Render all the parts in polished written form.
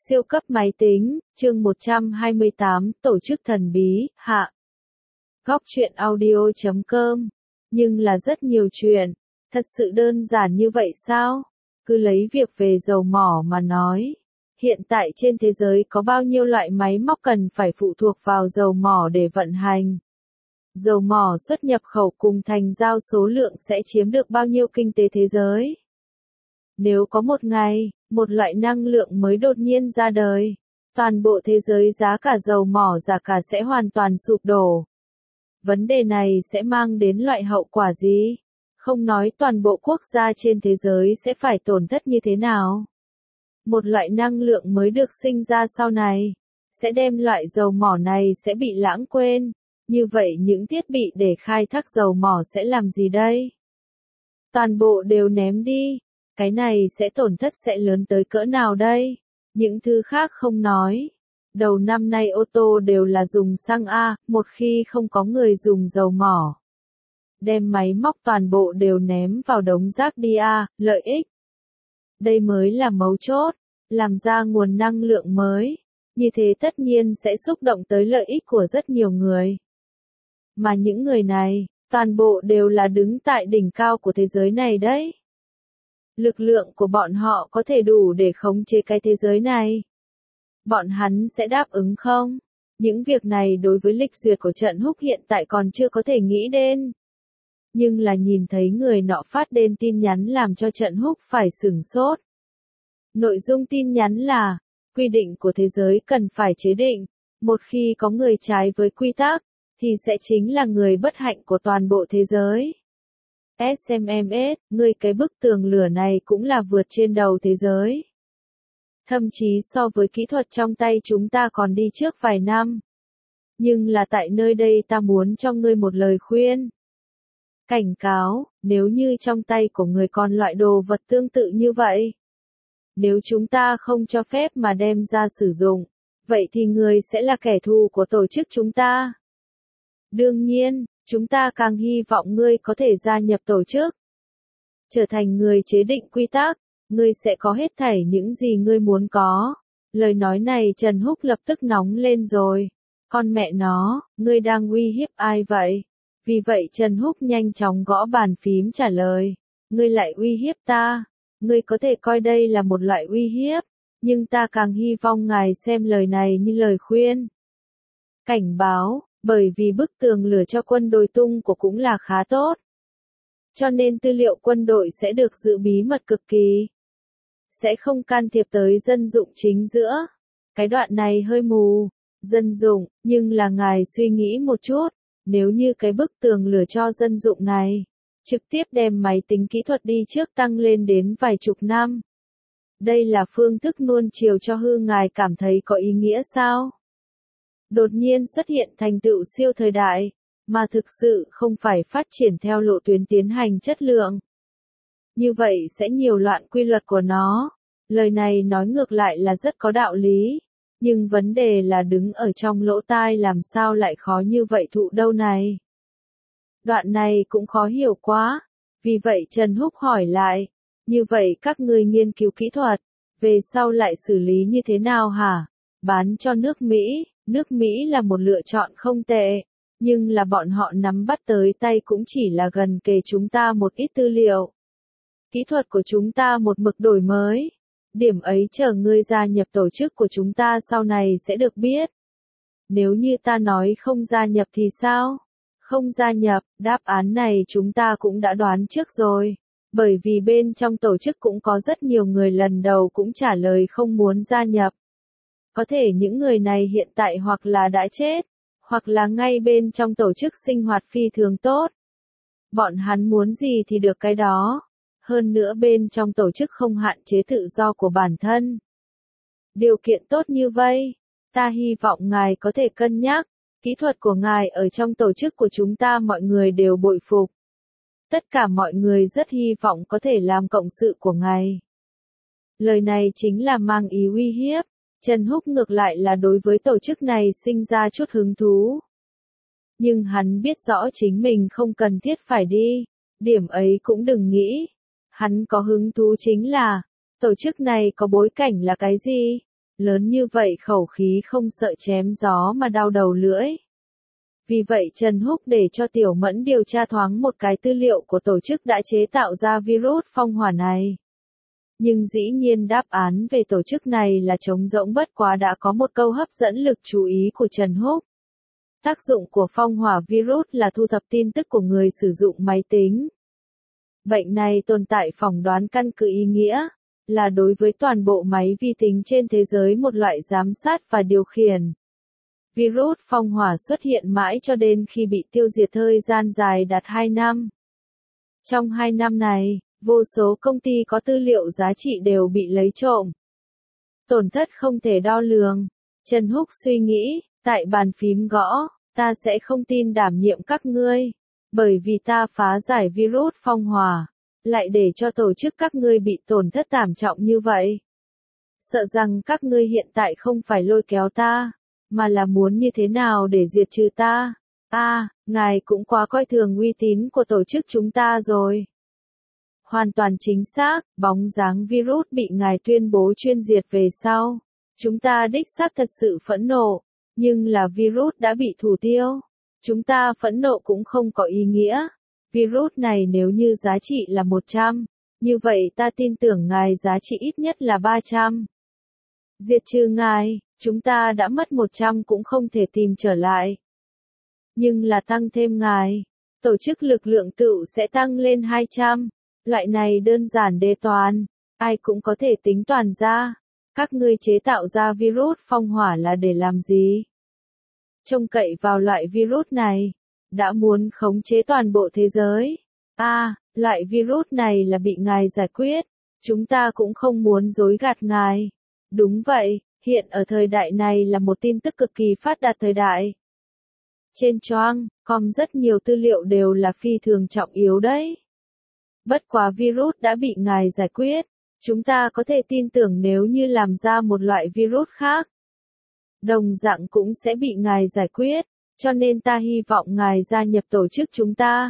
Siêu cấp máy tính, chương 128, tổ chức thần bí, hạ. Góc truyện audio.com. Nhưng là rất nhiều chuyện. Thật sự đơn giản như vậy sao? Cứ lấy việc về dầu mỏ mà nói. Hiện tại trên thế giới có bao nhiêu loại máy móc cần phải phụ thuộc vào dầu mỏ để vận hành? Dầu mỏ xuất nhập khẩu cùng thành giao số lượng sẽ chiếm được bao nhiêu kinh tế thế giới? Nếu có một ngày, một loại năng lượng mới đột nhiên ra đời, toàn bộ thế giới giá cả dầu mỏ giá cả sẽ hoàn toàn sụp đổ. Vấn đề này sẽ mang đến loại hậu quả gì? Không nói toàn bộ quốc gia trên thế giới sẽ phải tổn thất như thế nào. Một loại năng lượng mới được sinh ra sau này, sẽ đem loại dầu mỏ này sẽ bị lãng quên. Như vậy những thiết bị để khai thác dầu mỏ sẽ làm gì đây? Toàn bộ đều ném đi. Cái này sẽ tổn thất sẽ lớn tới cỡ nào đây? Những thứ khác không nói. Đầu năm nay ô tô đều là dùng xăng A, một khi không có người dùng dầu mỏ. Đem máy móc toàn bộ đều ném vào đống rác đi A, lợi ích. Đây mới là mấu chốt, làm ra nguồn năng lượng mới. Như thế tất nhiên sẽ xúc động tới lợi ích của rất nhiều người. Mà những người này, toàn bộ đều là đứng tại đỉnh cao của thế giới này đấy. Lực lượng của bọn họ có thể đủ để khống chế cái thế giới này. Bọn hắn sẽ đáp ứng không? Những việc này đối với lịch duyệt của Trận Húc hiện tại còn chưa có thể nghĩ đến. Nhưng là nhìn thấy người nọ phát đến tin nhắn làm cho Trận Húc phải sửng sốt. Nội dung tin nhắn là, quy định của thế giới cần phải chế định. Một khi có người trái với quy tắc, thì sẽ chính là người bất hạnh của toàn bộ thế giới. SMMS, người cái bức tường lửa này cũng là vượt trên đầu thế giới. Thậm chí so với kỹ thuật trong tay chúng ta còn đi trước vài năm. Nhưng là tại nơi đây ta muốn cho ngươi một lời khuyên. Cảnh cáo, nếu như trong tay của người còn loại đồ vật tương tự như vậy. Nếu chúng ta không cho phép mà đem ra sử dụng, vậy thì người sẽ là kẻ thù của tổ chức chúng ta. Đương nhiên, chúng ta càng hy vọng ngươi có thể gia nhập tổ chức. Trở thành người chế định quy tắc, ngươi sẽ có hết thảy những gì ngươi muốn có. Lời nói này Trần Húc lập tức nóng lên rồi. Con mẹ nó, ngươi đang uy hiếp ai vậy? Vì vậy Trần Húc nhanh chóng gõ bàn phím trả lời. Ngươi lại uy hiếp ta. Ngươi có thể coi đây là một loại uy hiếp, nhưng ta càng hy vọng ngài xem lời này như lời khuyên. Cảnh báo. Bởi vì bức tường lửa cho quân đội tung của cũng là khá tốt. Cho nên tư liệu quân đội sẽ được giữ bí mật cực kỳ. Sẽ không can thiệp tới dân dụng chính giữa. Cái đoạn này hơi mù. Dân dụng, nhưng là ngài suy nghĩ một chút. Nếu như cái bức tường lửa cho dân dụng này, trực tiếp đem máy tính kỹ thuật đi trước tăng lên đến vài chục năm. Đây là phương thức nuông chiều cho hư ngài cảm thấy có ý nghĩa sao? Đột nhiên xuất hiện thành tựu siêu thời đại, mà thực sự không phải phát triển theo lộ tuyến tiến hành chất lượng. Như vậy sẽ nhiều loạn quy luật của nó. Lời này nói ngược lại là rất có đạo lý, nhưng vấn đề là đứng ở trong lỗ tai làm sao lại khó như vậy thụ đâu này. Đoạn này cũng khó hiểu quá, vì vậy Trần Húc hỏi lại, như vậy các ngươi nghiên cứu kỹ thuật, về sau lại xử lý như thế nào hả? Bán cho nước Mỹ. Nước Mỹ là một lựa chọn không tệ, nhưng là bọn họ nắm bắt tới tay cũng chỉ là gần kề chúng ta một ít tư liệu. Kỹ thuật của chúng ta một mực đổi mới. Điểm ấy chờ ngươi gia nhập tổ chức của chúng ta sau này sẽ được biết. Nếu như ta nói không gia nhập thì sao? Không gia nhập, đáp án này chúng ta cũng đã đoán trước rồi. Bởi vì bên trong tổ chức cũng có rất nhiều người lần đầu cũng trả lời không muốn gia nhập. Có thể những người này hiện tại hoặc là đã chết, hoặc là ngay bên trong tổ chức sinh hoạt phi thường tốt. Bọn hắn muốn gì thì được cái đó. Hơn nữa bên trong tổ chức không hạn chế tự do của bản thân. Điều kiện tốt như vậy, ta hy vọng ngài có thể cân nhắc. Kỹ thuật của ngài ở trong tổ chức của chúng ta mọi người đều bội phục. Tất cả mọi người rất hy vọng có thể làm cộng sự của ngài. Lời này chính là mang ý uy hiếp. Trần Húc ngược lại là đối với tổ chức này sinh ra chút hứng thú. Nhưng hắn biết rõ chính mình không cần thiết phải đi, điểm ấy cũng đừng nghĩ. Hắn có hứng thú chính là, tổ chức này có bối cảnh là cái gì? Lớn như vậy khẩu khí không sợ chém gió mà đau đầu lưỡi. Vì vậy Trần Húc để cho Tiểu Mẫn điều tra thoáng một cái tư liệu của tổ chức đã chế tạo ra virus phong hỏa này. Nhưng dĩ nhiên đáp án về tổ chức này là trống rỗng, bất quá đã có một câu hấp dẫn lực chú ý của Trần Húc. Tác dụng của phong hỏa virus là thu thập tin tức của người sử dụng máy tính. Bệnh này tồn tại phỏng đoán căn cứ ý nghĩa, là đối với toàn bộ máy vi tính trên thế giới một loại giám sát và điều khiển. Virus phong hỏa xuất hiện mãi cho đến khi bị tiêu diệt thời gian dài đạt 2 năm. Trong 2 năm này, vô số công ty có tư liệu giá trị đều bị lấy trộm. Tổn thất không thể đo lường. Trần Húc suy nghĩ, tại bàn phím gõ, ta sẽ không tin đảm nhiệm các ngươi. Bởi vì ta phá giải virus phong hỏa, lại để cho tổ chức các ngươi bị tổn thất thảm trọng như vậy. Sợ rằng các ngươi hiện tại không phải lôi kéo ta, mà là muốn như thế nào để diệt trừ ta. Ngài cũng quá coi thường uy tín của tổ chức chúng ta rồi. Hoàn toàn chính xác, bóng dáng virus bị ngài tuyên bố chuyên diệt về sau. Chúng ta đích xác thật sự phẫn nộ, nhưng là virus đã bị thủ tiêu. Chúng ta phẫn nộ cũng không có ý nghĩa. Virus này nếu như giá trị là 100, như vậy ta tin tưởng ngài giá trị ít nhất là 300. Diệt trừ ngài, chúng ta đã mất 100 cũng không thể tìm trở lại. Nhưng là tăng thêm ngài, tổ chức lực lượng tựu sẽ tăng lên 200. Loại này đơn giản đề toán, ai cũng có thể tính toán ra. Các ngươi chế tạo ra virus phong hỏa là để làm gì? Trông cậy vào loại virus này, đã muốn khống chế toàn bộ thế giới. Loại virus này là bị ngài giải quyết. Chúng ta cũng không muốn dối gạt ngài. Đúng vậy, hiện ở thời đại này là một tin tức cực kỳ phát đạt thời đại. Trên Choang.com rất nhiều tư liệu đều là phi thường trọng yếu đấy. Bất quá virus đã bị ngài giải quyết. Chúng ta có thể tin tưởng nếu như làm ra một loại virus khác, đồng dạng cũng sẽ bị ngài giải quyết, cho nên ta hy vọng ngài gia nhập tổ chức chúng ta.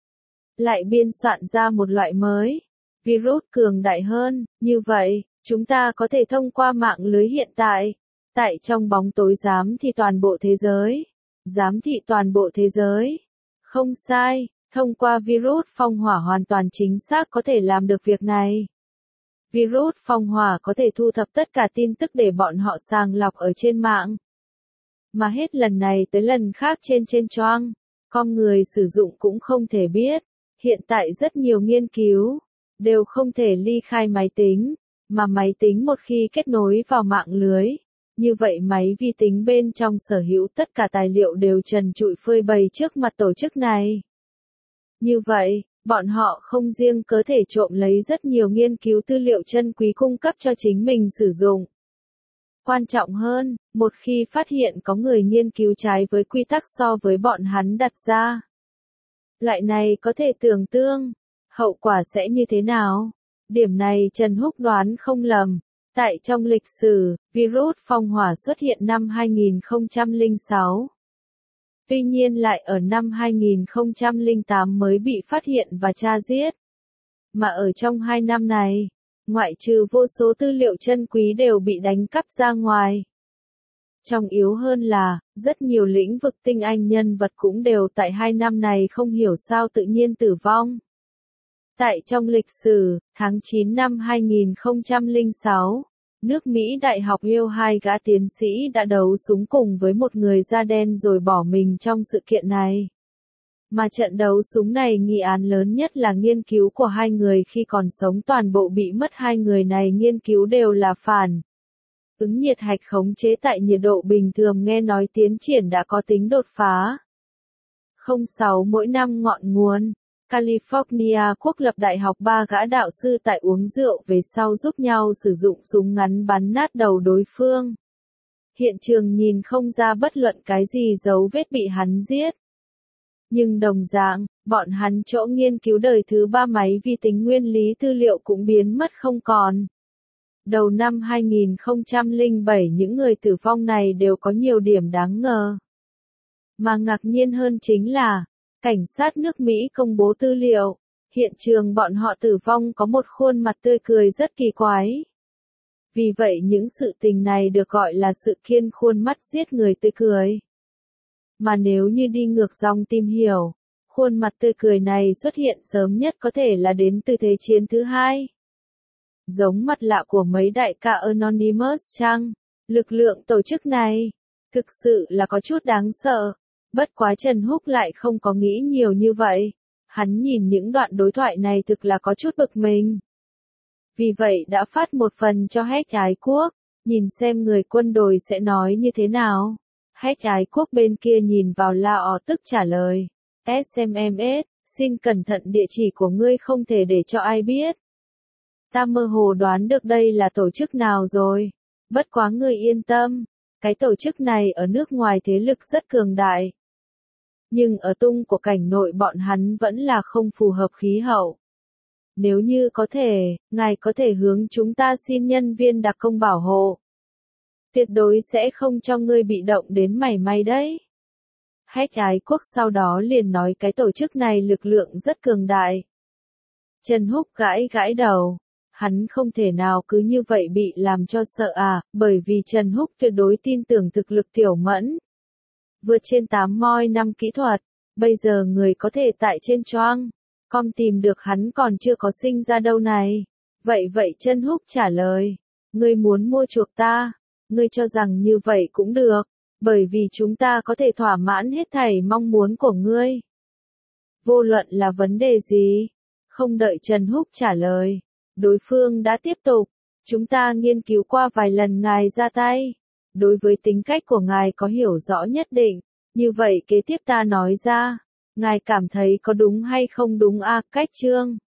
Lại biên soạn ra một loại mới, virus cường đại hơn, như vậy, chúng ta có thể thông qua mạng lưới hiện tại, tại trong bóng tối giám thị toàn bộ thế giới. Giám thị toàn bộ thế giới. Không sai, thông qua virus phong hỏa hoàn toàn chính xác có thể làm được việc này. Virus phong hỏa có thể thu thập tất cả tin tức để bọn họ sàng lọc ở trên mạng. Mà hết lần này tới lần khác trên Choang.com người sử dụng cũng không thể biết. Hiện tại rất nhiều nghiên cứu, đều không thể ly khai máy tính, mà máy tính một khi kết nối vào mạng lưới. Như vậy máy vi tính bên trong sở hữu tất cả tài liệu đều trần trụi phơi bày trước mặt tổ chức này. Như vậy, bọn họ không riêng có thể trộm lấy rất nhiều nghiên cứu tư liệu chân quý cung cấp cho chính mình sử dụng. Quan trọng hơn, một khi phát hiện có người nghiên cứu trái với quy tắc so với bọn hắn đặt ra, loại này có thể tưởng tượng, hậu quả sẽ như thế nào? Điểm này Trần Húc đoán không lầm. Tại trong lịch sử, virus phong hỏa xuất hiện năm 2006. Tuy nhiên lại ở năm 2008 mới bị phát hiện và tra giết. Mà ở trong 2 năm này, ngoại trừ vô số tư liệu chân quý đều bị đánh cắp ra ngoài. Trọng yếu hơn là, rất nhiều lĩnh vực tinh anh nhân vật cũng đều tại 2 năm này không hiểu sao tự nhiên tử vong. Tại trong lịch sử, tháng 9 năm 2006, nước Mỹ Đại học Yale 2 gã tiến sĩ đã đấu súng cùng với một người da đen rồi bỏ mình trong sự kiện này. Mà trận đấu súng này nghi án lớn nhất là nghiên cứu của 2 người khi còn sống toàn bộ bị mất. 2 người này nghiên cứu đều là phản ứng nhiệt hạch khống chế tại nhiệt độ bình thường, nghe nói tiến triển đã có tính đột phá. 06 mỗi năm ngọn nguồn. California quốc lập đại học 3 gã đạo sư tại uống rượu về sau giúp nhau sử dụng súng ngắn bắn nát đầu đối phương. Hiện trường nhìn không ra bất luận cái gì dấu vết bị hắn giết. Nhưng đồng dạng, bọn hắn chỗ nghiên cứu đời thứ 3 máy vi tính nguyên lý tư liệu cũng biến mất không còn. Đầu năm 2007 những người tử vong này đều có nhiều điểm đáng ngờ. Mà ngạc nhiên hơn chính là, cảnh sát nước Mỹ công bố tư liệu, hiện trường bọn họ tử vong có một khuôn mặt tươi cười rất kỳ quái. Vì vậy những sự tình này được gọi là sự kiên khuôn mắt giết người tươi cười. Mà nếu như đi ngược dòng tìm hiểu, khuôn mặt tươi cười này xuất hiện sớm nhất có thể là đến từ Thế chiến thứ hai. Giống mặt lạ của mấy đại ca Anonymous chăng? Lực lượng tổ chức này, thực sự là có chút đáng sợ. Bất quá Trần Húc lại không có nghĩ nhiều như vậy. Hắn nhìn những đoạn đối thoại này thực là có chút bực mình. Vì vậy đã phát một phần cho Hách Ái Quốc, nhìn xem người quân đội sẽ nói như thế nào. Hách Ái Quốc bên kia nhìn vào Lao tức trả lời. SMMS, xin cẩn thận địa chỉ của ngươi không thể để cho ai biết. Ta mơ hồ đoán được đây là tổ chức nào rồi. Bất quá ngươi yên tâm, cái tổ chức này ở nước ngoài thế lực rất cường đại. Nhưng ở tung của cảnh nội bọn hắn vẫn là không phù hợp khí hậu. Nếu như có thể, ngài có thể hướng chúng ta xin nhân viên đặc công bảo hộ. Tuyệt đối sẽ không cho ngươi bị động đến mảy may đấy. Hách Ái Quốc sau đó liền nói cái tổ chức này lực lượng rất cường đại. Trần Húc gãi gãi đầu. Hắn không thể nào cứ như vậy bị làm cho sợ à, bởi vì Trần Húc tuyệt đối tin tưởng thực lực Tiểu Mẫn. Vượt trên 8 moi năm kỹ thuật, bây giờ người có thể tại trên choang. Com tìm được hắn còn chưa có sinh ra đâu này. Vậy Trần Húc trả lời. Ngươi muốn mua chuộc ta, ngươi cho rằng như vậy cũng được, bởi vì chúng ta có thể thỏa mãn hết thảy mong muốn của ngươi. Vô luận là vấn đề gì? Không đợi Trần Húc trả lời. Đối phương đã tiếp tục, chúng ta nghiên cứu qua vài lần ngài ra tay. Đối với tính cách của ngài có hiểu rõ nhất định, như vậy kế tiếp ta nói ra, ngài cảm thấy có đúng hay không đúng a? Cách chương